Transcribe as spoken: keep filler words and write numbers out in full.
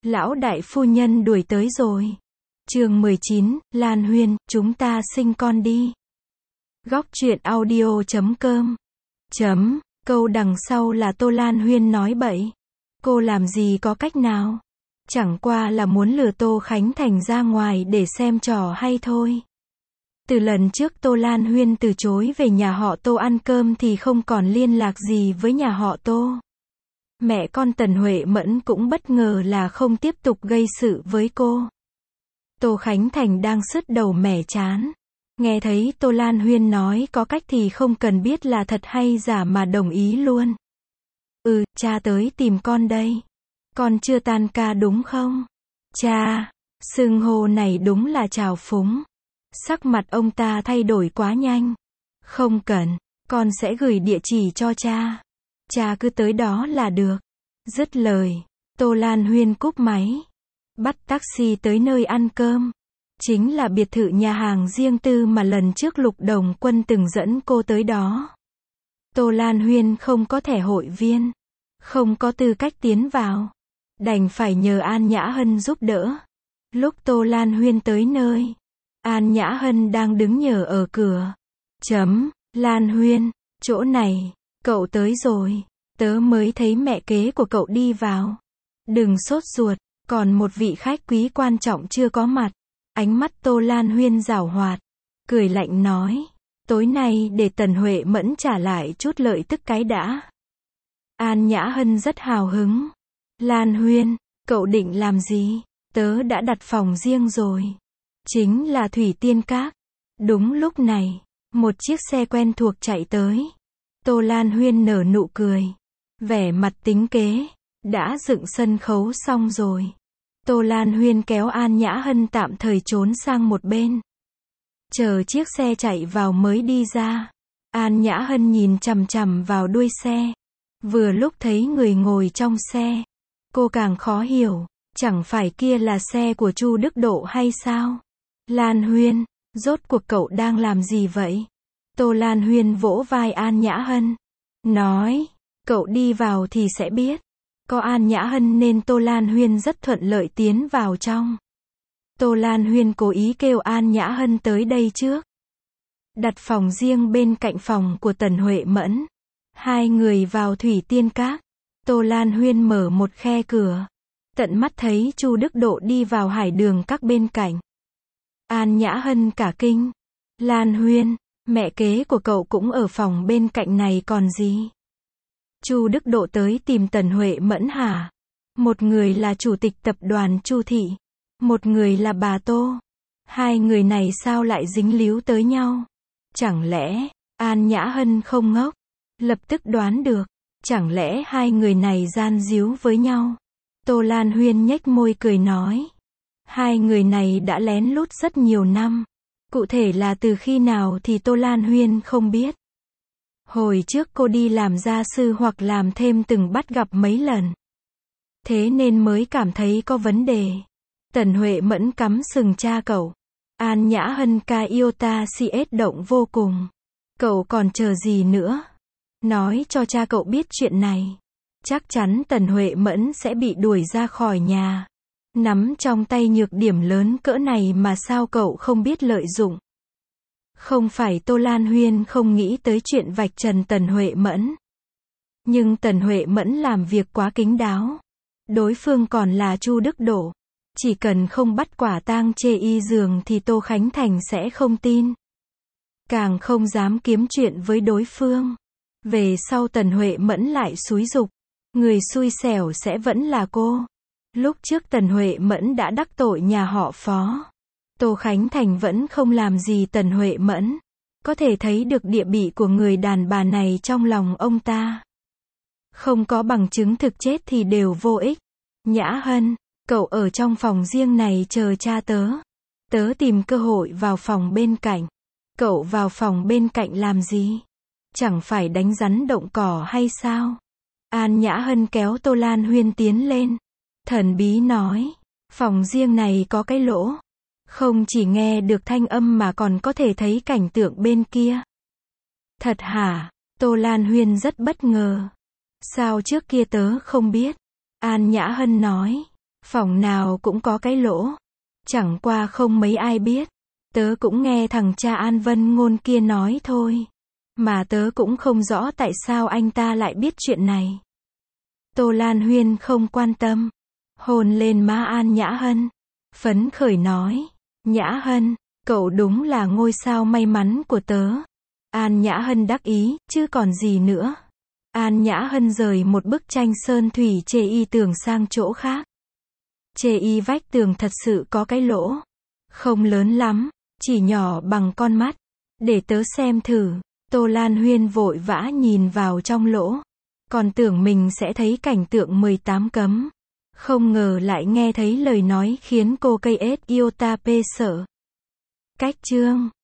Lão đại phu nhân đuổi tới rồi. Chương mười chín, Lan Huyên, chúng ta sinh con đi. Góc truyện audio chấm com. Chấm, câu đằng sau là Tô Lan Huyên nói bậy. Cô làm gì có cách nào? Chẳng qua là muốn lừa Tô Khánh Thành ra ngoài để xem trò hay thôi. Từ lần trước Tô Lan Huyên từ chối về nhà họ Tô ăn cơm thì không còn liên lạc gì với nhà họ Tô. Mẹ con Tần Huệ Mẫn cũng bất ngờ là không tiếp tục gây sự với cô. Tô Khánh Thành đang sứt đầu mẻ chán. Nghe thấy Tô Lan Huyên nói có cách thì không cần biết là thật hay giả mà đồng ý luôn. Ừ, cha tới tìm con đây. Con chưa tan ca đúng không? Cha, xưng hô này đúng là trào phúng. Sắc mặt ông ta thay đổi quá nhanh. Không cần, con sẽ gửi địa chỉ cho cha. Cha cứ tới đó là được. Dứt lời, Tô Lan Huyên cúp máy. Bắt taxi tới nơi ăn cơm. Chính là biệt thự nhà hàng riêng tư mà lần trước Lục Đồng Quân từng dẫn cô tới đó. Tô Lan Huyên không có thẻ hội viên, không có tư cách tiến vào. Đành phải nhờ An Nhã Hân giúp đỡ. Lúc Tô Lan Huyên tới nơi, An Nhã Hân đang đứng nhờ ở cửa. Chấm, Lan Huyên, chỗ này, cậu tới rồi. Tớ mới thấy mẹ kế của cậu đi vào. Đừng sốt ruột, còn một vị khách quý quan trọng chưa có mặt. Ánh mắt Tô Lan Huyên giảo hoạt, cười lạnh nói, tối nay để Tần Huệ Mẫn trả lại chút lợi tức cái đã. An Nhã Hân rất hào hứng. Lan Huyên, cậu định làm gì? Tớ đã đặt phòng riêng rồi. Chính là Thủy Tiên Các. Đúng lúc này, một chiếc xe quen thuộc chạy tới. Tô Lan Huyên nở nụ cười, vẻ mặt tính kế. Đã dựng sân khấu xong rồi. Tô Lan Huyên kéo An Nhã Hân tạm thời trốn sang một bên. Chờ chiếc xe chạy vào mới đi ra. An Nhã Hân nhìn chằm chằm vào đuôi xe. Vừa lúc thấy người ngồi trong xe, cô càng khó hiểu, chẳng phải kia là xe của Chu Đức Độ hay sao? Lan Huyên, rốt cuộc cậu đang làm gì vậy? Tô Lan Huyên vỗ vai An Nhã Hân, nói, cậu đi vào thì sẽ biết. Có An Nhã Hân nên Tô Lan Huyên rất thuận lợi tiến vào trong. Tô Lan Huyên cố ý kêu An Nhã Hân tới đây trước. Đặt phòng riêng bên cạnh phòng của Tần Huệ Mẫn. Hai người vào Thủy Tiên Các. Tô Lan Huyên mở một khe cửa. Tận mắt thấy Chu Đức Độ đi vào Hải Đường Các bên cạnh. An Nhã Hân cả kinh. Lan Huyên, mẹ kế của cậu cũng ở phòng bên cạnh này còn gì? Chu Đức Độ tới tìm Tần Huệ Mẫn hả? Một người là chủ tịch tập đoàn Chu Thị, một người là bà Tô. Hai người này sao lại dính líu tới nhau? Chẳng lẽ, An Nhã Hân không ngốc, lập tức đoán được, chẳng lẽ hai người này gian díu với nhau? Tô Lan Huyên nhếch môi cười nói, hai người này đã lén lút rất nhiều năm. Cụ thể là từ khi nào thì Tô Lan Huyên không biết. Hồi trước cô đi làm gia sư hoặc làm thêm từng bắt gặp mấy lần. Thế nên mới cảm thấy có vấn đề. Tần Huệ Mẫn cắm sừng cha cậu. An Nhã Hân ca iota cs động vô cùng. Cậu còn chờ gì nữa? Nói cho cha cậu biết chuyện này. Chắc chắn Tần Huệ Mẫn sẽ bị đuổi ra khỏi nhà. Nắm trong tay nhược điểm lớn cỡ này mà sao cậu không biết lợi dụng? Không phải Tô Lan Huyên không nghĩ tới chuyện vạch trần Tần Huệ Mẫn. Nhưng Tần Huệ Mẫn làm việc quá kín đáo. Đối phương còn là Chu Đức Độ. Chỉ cần không bắt quả tang chê y giường thì Tô Khánh Thành sẽ không tin. Càng không dám kiếm chuyện với đối phương. Về sau Tần Huệ Mẫn lại xúi giục. Người xui xẻo sẽ vẫn là cô. Lúc trước Tần Huệ Mẫn đã đắc tội nhà họ Phó. Tô Khánh Thành vẫn không làm gì Tần Huệ Mẫn. Có thể thấy được địa vị của người đàn bà này trong lòng ông ta. Không có bằng chứng thực chết thì đều vô ích. Nhã Hân, cậu ở trong phòng riêng này chờ cha tớ. Tớ tìm cơ hội vào phòng bên cạnh. Cậu vào phòng bên cạnh làm gì? Chẳng phải đánh rắn động cỏ hay sao? An Nhã Hân kéo Tô Lan Huyên tiến lên. Thần bí nói, phòng riêng này có cái lỗ. Không chỉ nghe được thanh âm mà còn có thể thấy cảnh tượng bên kia. Thật hả? Tô Lan Huyên rất bất ngờ. Sao trước kia tớ không biết? An Nhã Hân nói, Phòng nào cũng có cái lỗ. Chẳng qua không mấy ai biết. Tớ cũng nghe thằng cha An Vân Ngôn kia nói thôi. Mà tớ cũng không rõ tại sao anh ta lại biết chuyện này. Tô Lan Huyên không quan tâm. Hôn lên má An Nhã Hân. Phấn khởi nói. Nhã Hân, cậu đúng là ngôi sao may mắn của tớ. An Nhã Hân đắc ý, chứ còn gì nữa. An Nhã Hân rời một bức tranh sơn thủy chê y tường sang chỗ khác. Chê y vách tường thật sự có cái lỗ. Không lớn lắm, chỉ nhỏ bằng con mắt. Để tớ xem thử. Tô Lan Huyên vội vã nhìn vào trong lỗ. Còn tưởng mình sẽ thấy cảnh tượng mười tám cấm. Không ngờ lại nghe thấy lời nói khiến cô cây ết iota p sợ. Cách chương